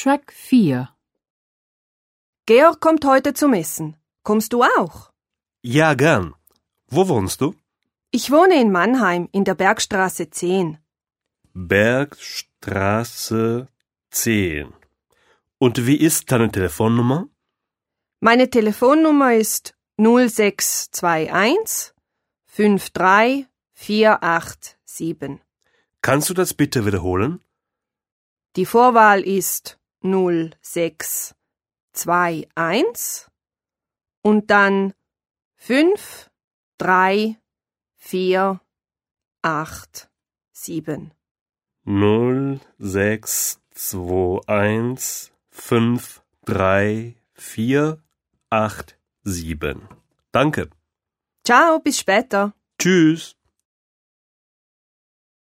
Track 4. Georg kommt heute zum Essen. Kommst du auch? Ja, gern. Wo wohnst du? Ich wohne in Mannheim in der Bergstraße 10. Bergstraße 10. Und wie ist deine Telefonnummer? Meine Telefonnummer ist 0621 53 487. Kannst du das bitte wiederholen? Die Vorwahl ist 0621 und dann 5 3 4 8 7. 0621 53487. Danke. Ciao, bis später. Tschüss.